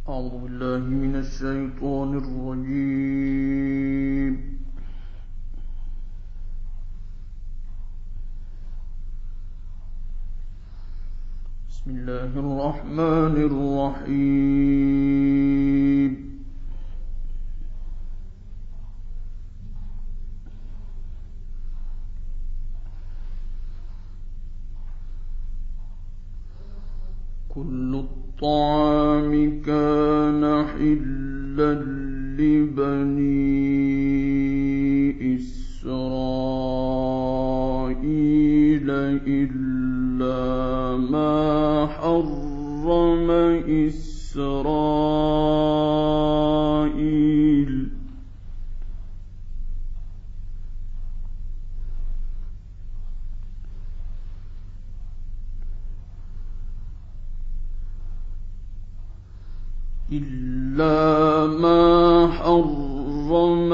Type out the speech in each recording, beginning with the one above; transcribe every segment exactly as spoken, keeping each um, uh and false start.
أعوذ بالله من الشيطان الرجيم. بسم الله الرحمن الرحيم. كل الطعام كان حلا لبني إسرائيل إلا ما حرم إسرائيل إلا ما حرم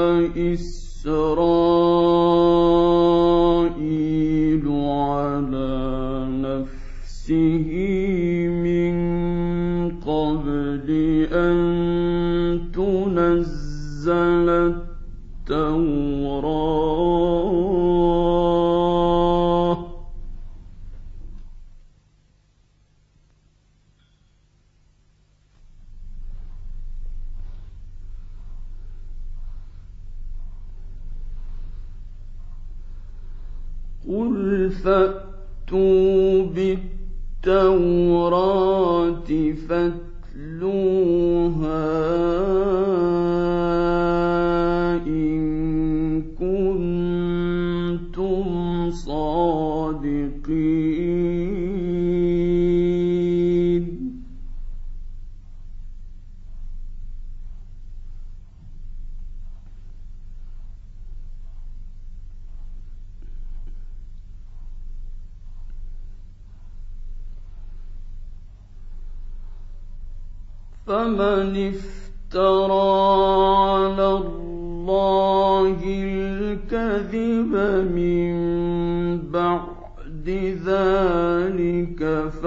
إسرائيل على نفسه من قبل أن تنزل التوراة قل فأتوا بالتوراة فاتلوها إن كنتم صادقين. فمن افترى على الله الكذب من بعد ذلك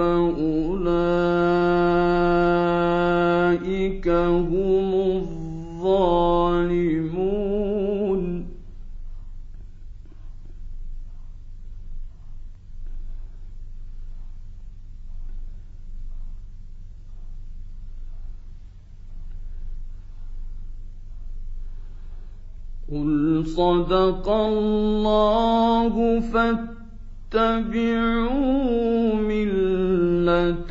فأولئك هم الظالمون. قل صدق الله فاتبعوا ملة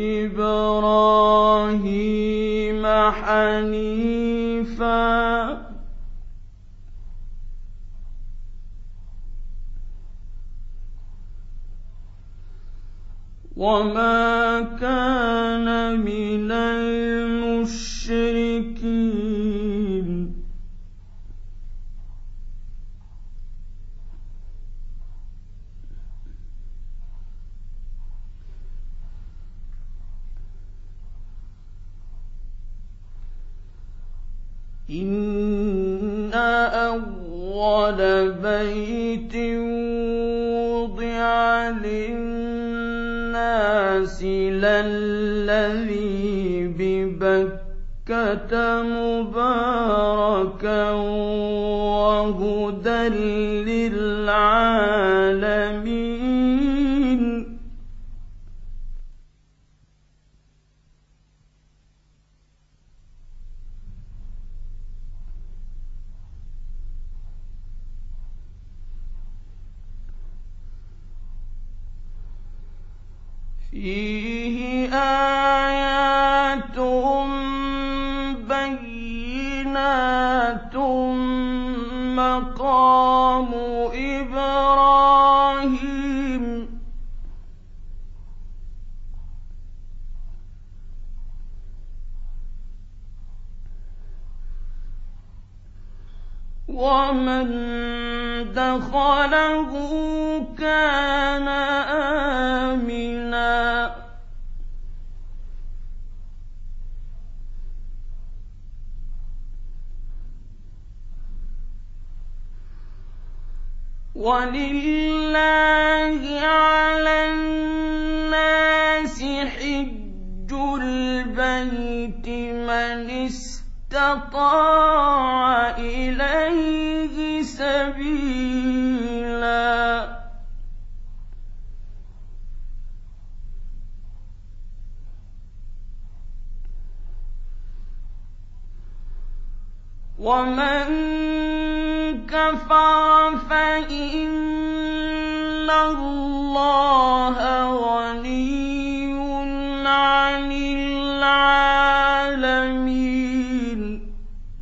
إبراهيم حنيفا وما كان من المشركين. إن أول بيت وضع للناس للذي ببكة مباركا وهدى للعالمين. فيه آيات بينات مقام إبراهيم. ومن دخله كان آمنا. ولله على الناس حج البيت من استطاع إليه سبيلا ومن كفر فإن الله غني عن العالمين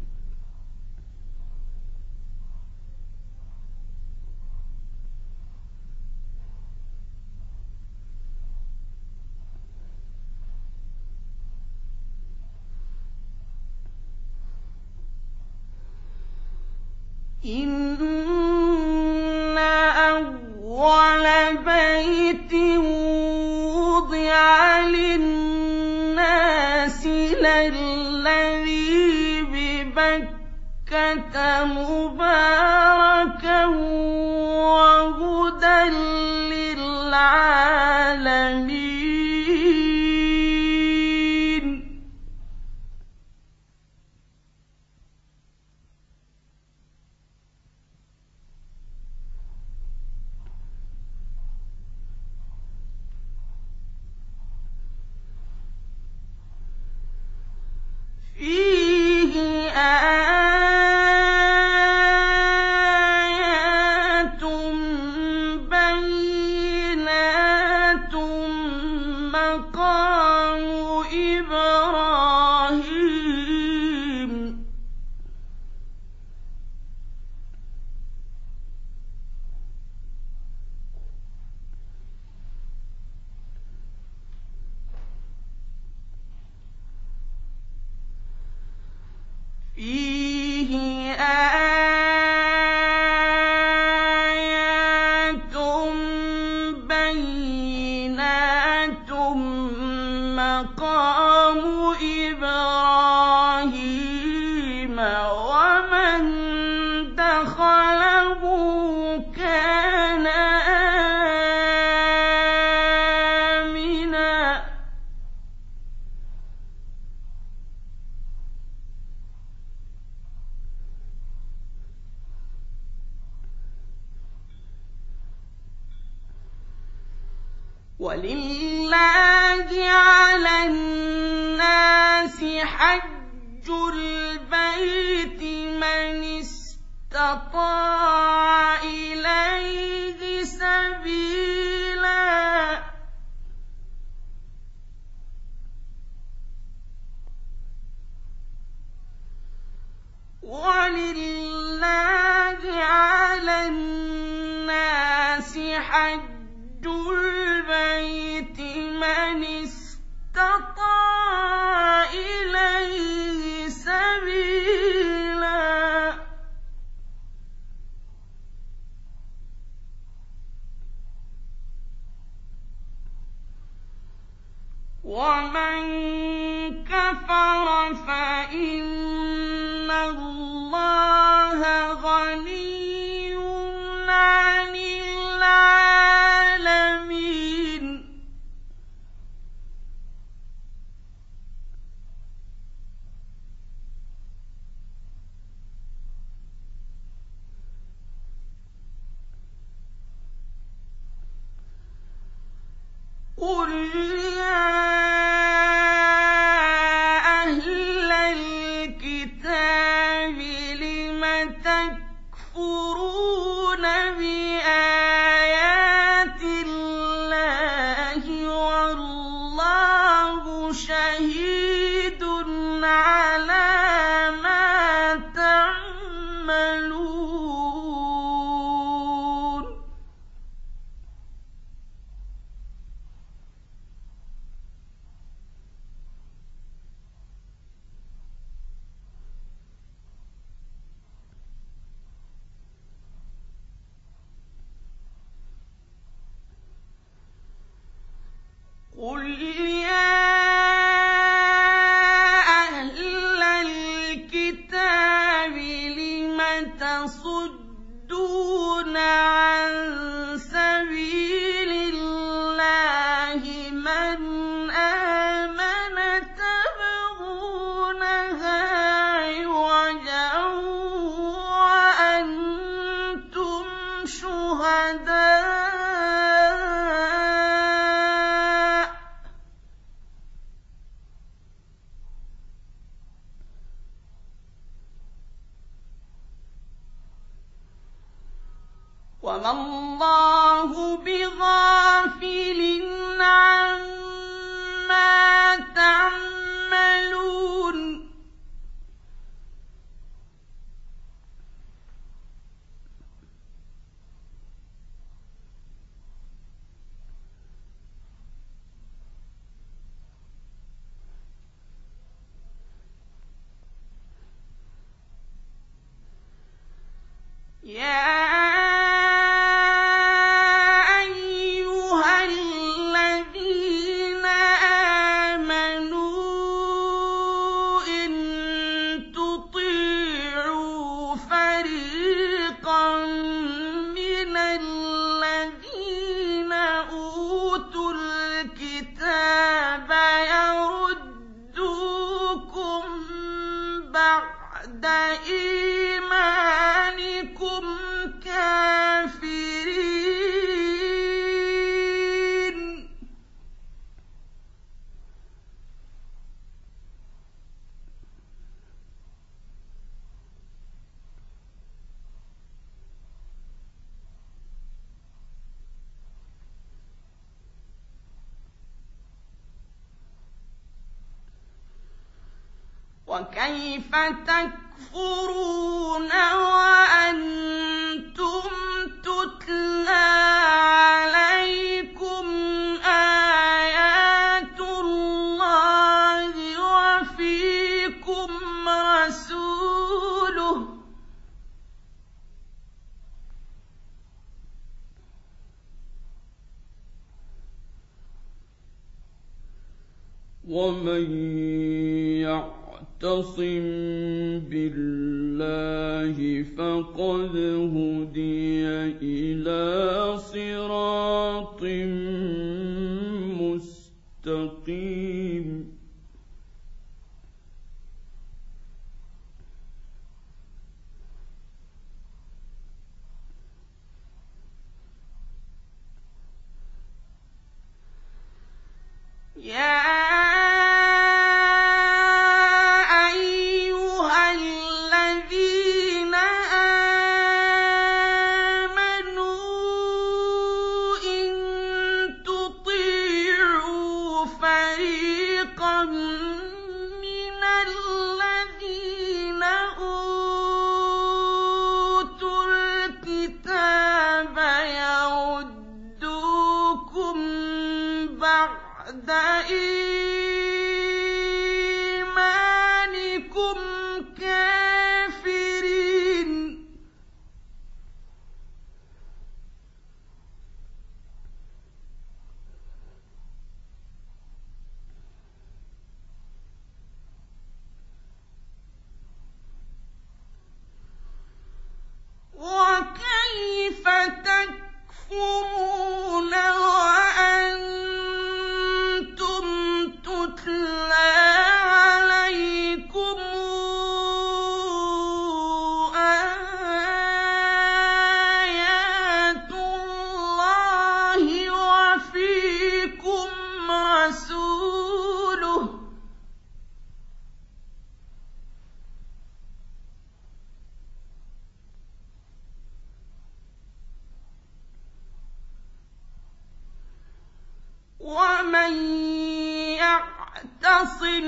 إن أول بيت وضع للناس للذي ببكة مباركا وهدى للعالمين فيه آيات بينات مقام إبراهيم فيه آيات بينات مقام إبراهيم ومن دخله كان آمنا ولله على الناس حج البيت من استطاع إليه سبيلا ولله على الناس حج البيت من استطاع إليه سبيلا ومن كفر فإن الله غني عن العالمين قل يا أهل الكتاب لم تكفرون بآيات الله والله شهيد على ما تعملون وما الله بغافل عما تعملون يا وكيف تكفرون وأنتم تتلى عليكم آيات الله وفيكم رسوله ومن يعتصم بالله فقد هدي إلى صراط مستقيم يا وكيف تكفرون وأنتم تتلى عليكم آيات الله وفيكم رسوله ومن يعتصم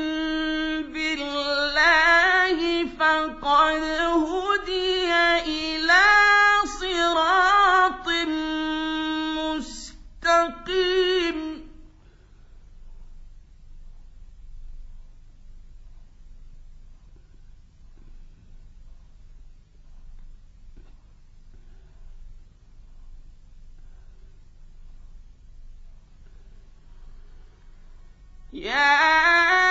بالله فقد هدي إلى صراط مستقيم يا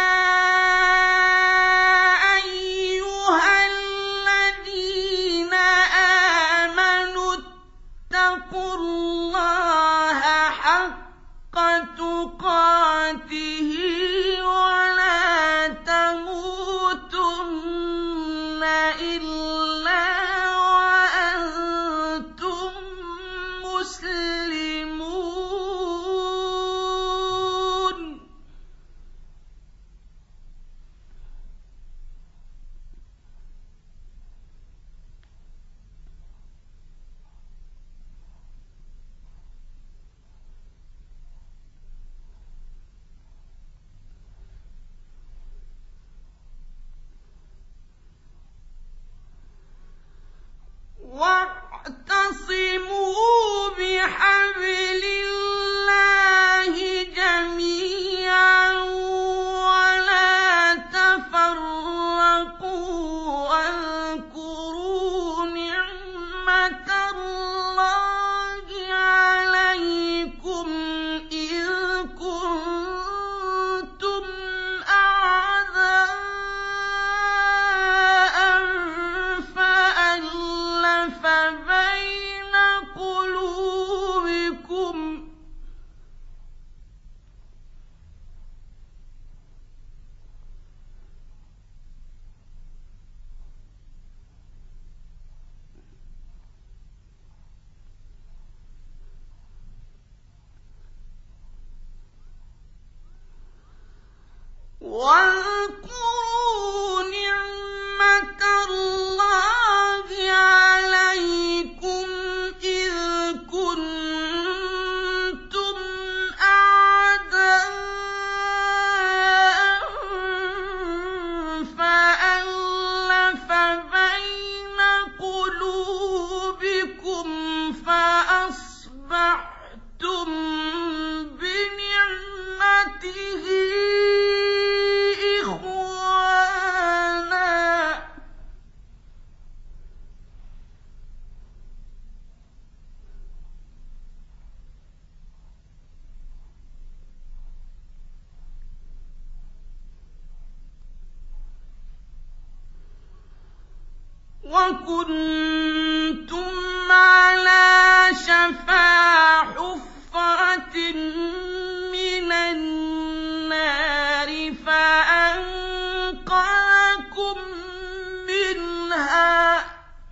أيها الذين آمنوا اتقوا الله حق تقاته ولا تموتن إلا وأنتم مسلمون واذكروا نعمة الله عليكم إذ كنتم أعداء فألف بين قلوبكم فأصبحتم بنعمته وَكُنتُمْ عَلَىٰ شَفَا حُفْرَةٍ مِّنَ النَّارِ فَأَنقَذَكُم مِّنْهَا ۗ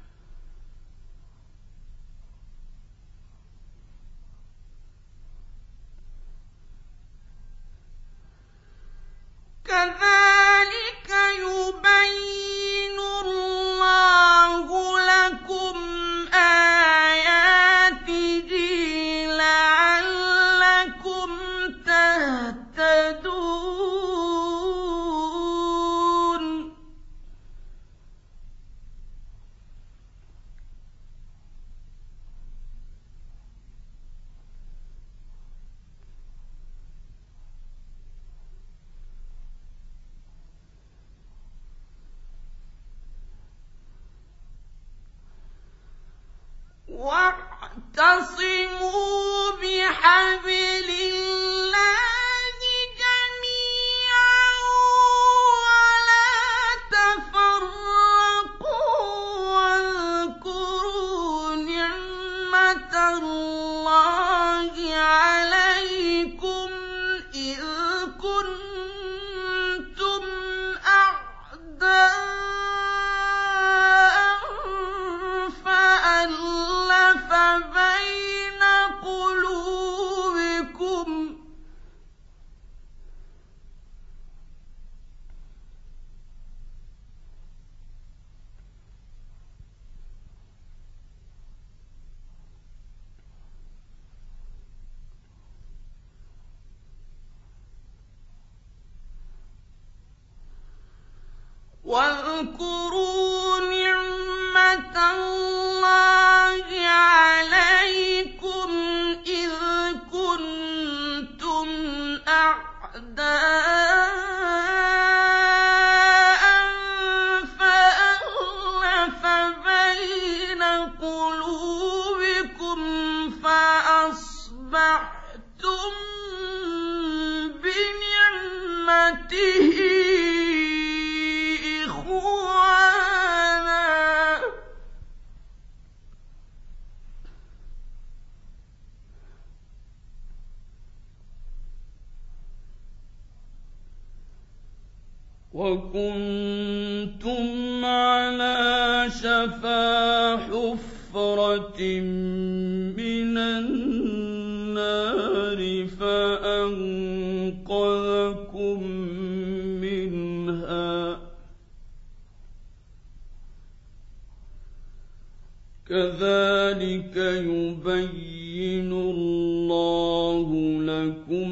كَذَٰلِكَ يُبَيِّنُ اللَّهُ لَكُمْ آيَاتِهِ لَعَلَّكُمْ تَهْتَدُونَ. وَاعْتَصِمُوا بِحَبْلِ اللَّهِ جَمِيعًا وَلَا تَفَرَّقُوا وَاذْكُرُوا نِعْمَةَ اللَّهِ عَلَيْكُمْ إِذْ كُنتُمْ أَعْدَاءً فَأَلَّفَ بَيْنَ قُلُوبِكُمْ واذكروا نعمة الله عليكم إذ كنتم أعداء فألف بين قلوبكم فأصبحتم بنعمته وَكُنتُمْ عَلَىٰ شَفَا حُفْرَةٍ مِّنَ النَّارِ فَأَنقَذَكُم مِّنْهَا ۗ كَذَٰلِكَ يُبَيِّنُ اللَّهُ لَكُمْ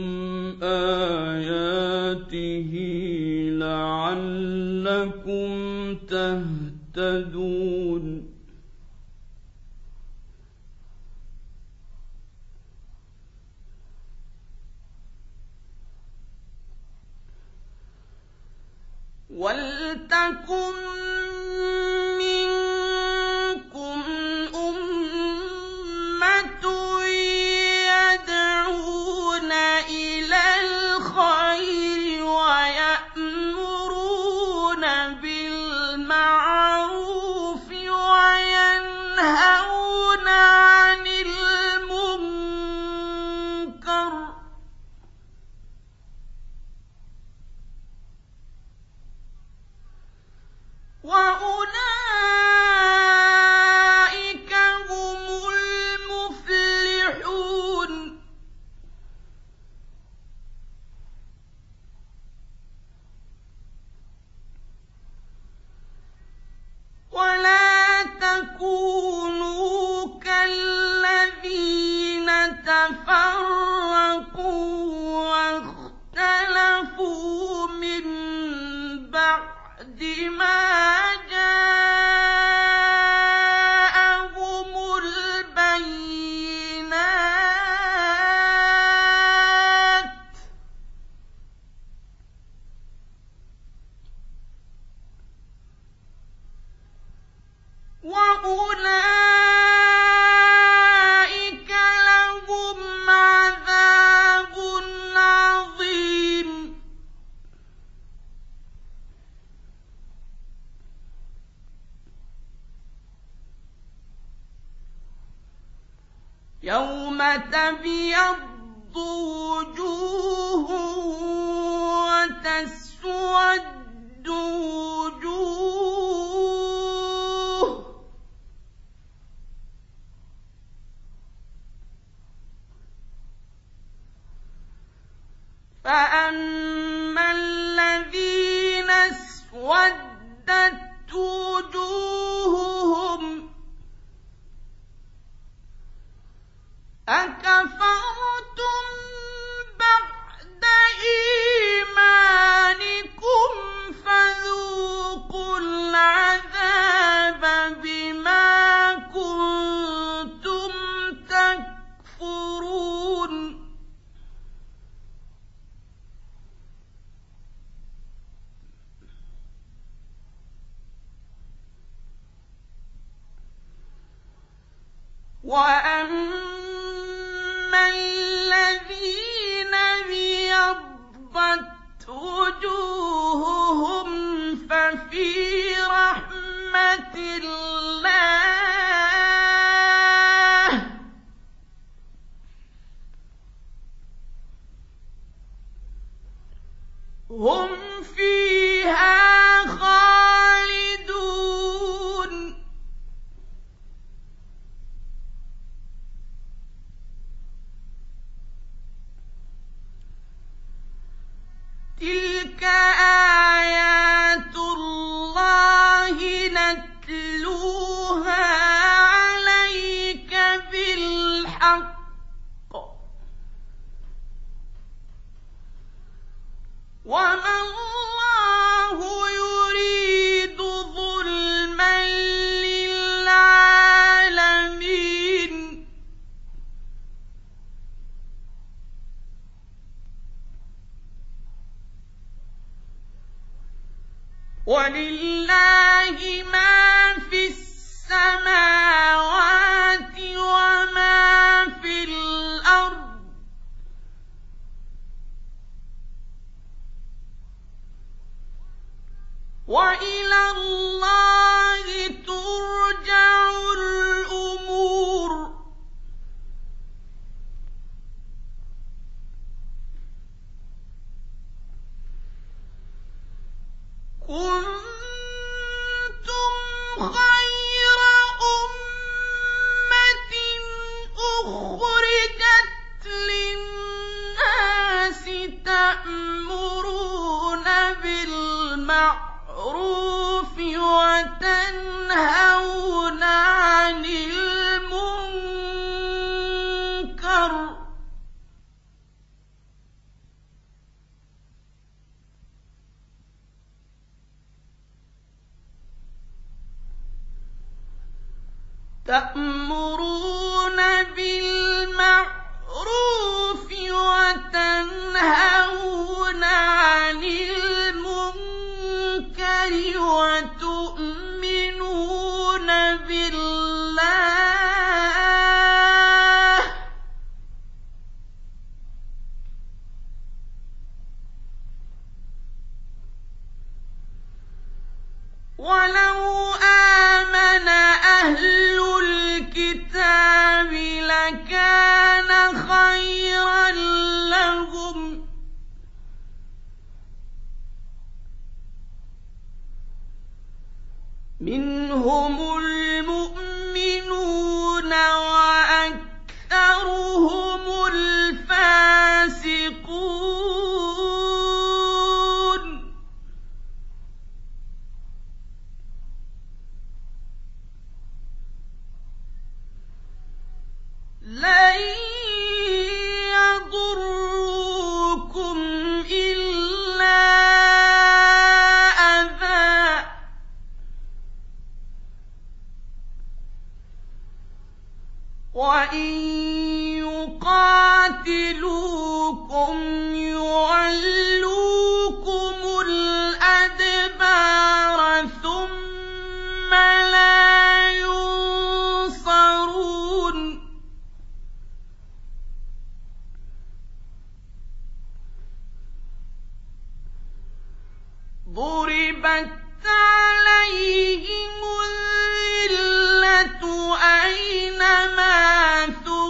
آيَاتِهِ لَعَلَّكُمْ تَهْتَدُونَ. وَلْتَكُن مِّنكُمْ أُمَّةٌ يَدْعُونَ إِلَى الْخَيْرِ وَيَأْمُرُونَ بِالْمَعْرُوفِ وَيَنْهَوْنَ عَنِ الْمُنكَرِ ۚ بَعْدِ مَا جَاءَهُمُ الْبَيِّنَاتُ وَأُولَٰئِكَ لَهُمْ عَذَابٌ عَظِيمٌ يَوْمَ تَبْيَضُّ وُجُوهٌ وَتَسْوَدُّ وُجُوهٌ ۚ فَأَمَّا الَّذِينَ اسْوَدَّتْ وُجُوهُهُمْ أَكَفَرْتُم بَعْدَ إِيمَانِكُمْ فَذُوقُوا الْعَذَابَ بِمَا كُنتُمْ تَكْفُرُونَ وَأَمَّا الَّذِينَ ابْيَضَّتْ وُجُوهُهُمْ فَفِي رَحْمَةِ اللَّهِ هُمْ فِيهَا خَالِدُونَ تِلْكَ آيَاتُ اللَّهِ نَتْلُوهَا عَلَيْكَ بِالْحَقِّ ۚ وَمَا اللَّهُ يُرِيدُ ظُلْمًا لِّلْعَالَمِينَ وَلِلَّهِ مَا فِي السَّمَاوَاتِ وَمَا فِي الْأَرْضِ ۚ وَإِلَى اللَّهِ تُرْجَعُ الْأُمُورُ كُنتُمْ خَيْرَ أُمَّةٍ أُخْرِجَتْ لِلنَّاسِ تَأْمُرُونَ بِالْمَعْرُوفِ وَتَنْهَوْنَ عَنِ الْمُنكَرِ ۚ تَأْمُرُونَ بِالْمَعْرُوفِ وَتَنْهَوْنَ عَنِ الْمُنكَرِ وَتُؤْمِنُونَ بِاللَّهِ ۗ وَلَوْ آمَنَ أَهْلُ الْكِتَابِ لَكَانَ خَيْرًا لَّهُمْ ۚ مِنْهُمُ الْمُؤْمِنُونَ وَأَكْثَرُهُمُ الْفَاسِقُونَ لَن يَضُرُّوكُمْ إِلَّا أَذًى وإن يقاتلوكم يولوكم الأدبار ثم لا ينصرون ضربت عليهم الذلة أينما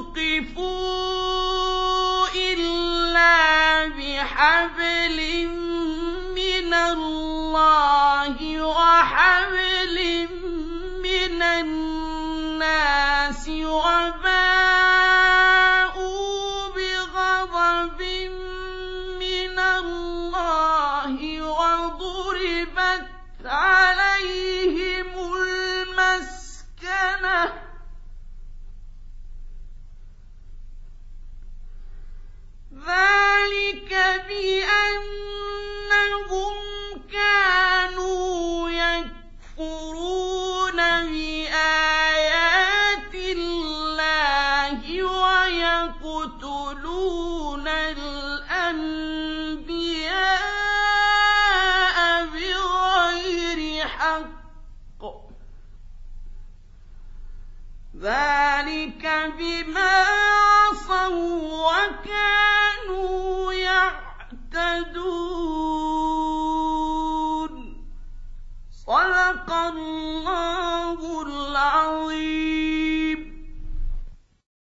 ثقفوا إلا بحبل من الله وحبل من الناس وباءوا بغضب من الله وضربت عليهم المسكنة ذلك بأنهم كانوا يكفرون بآيات الله ويقتلون الأنبياء بغير حق ذلك بما عصوا وكانوا يعتدون صدق الله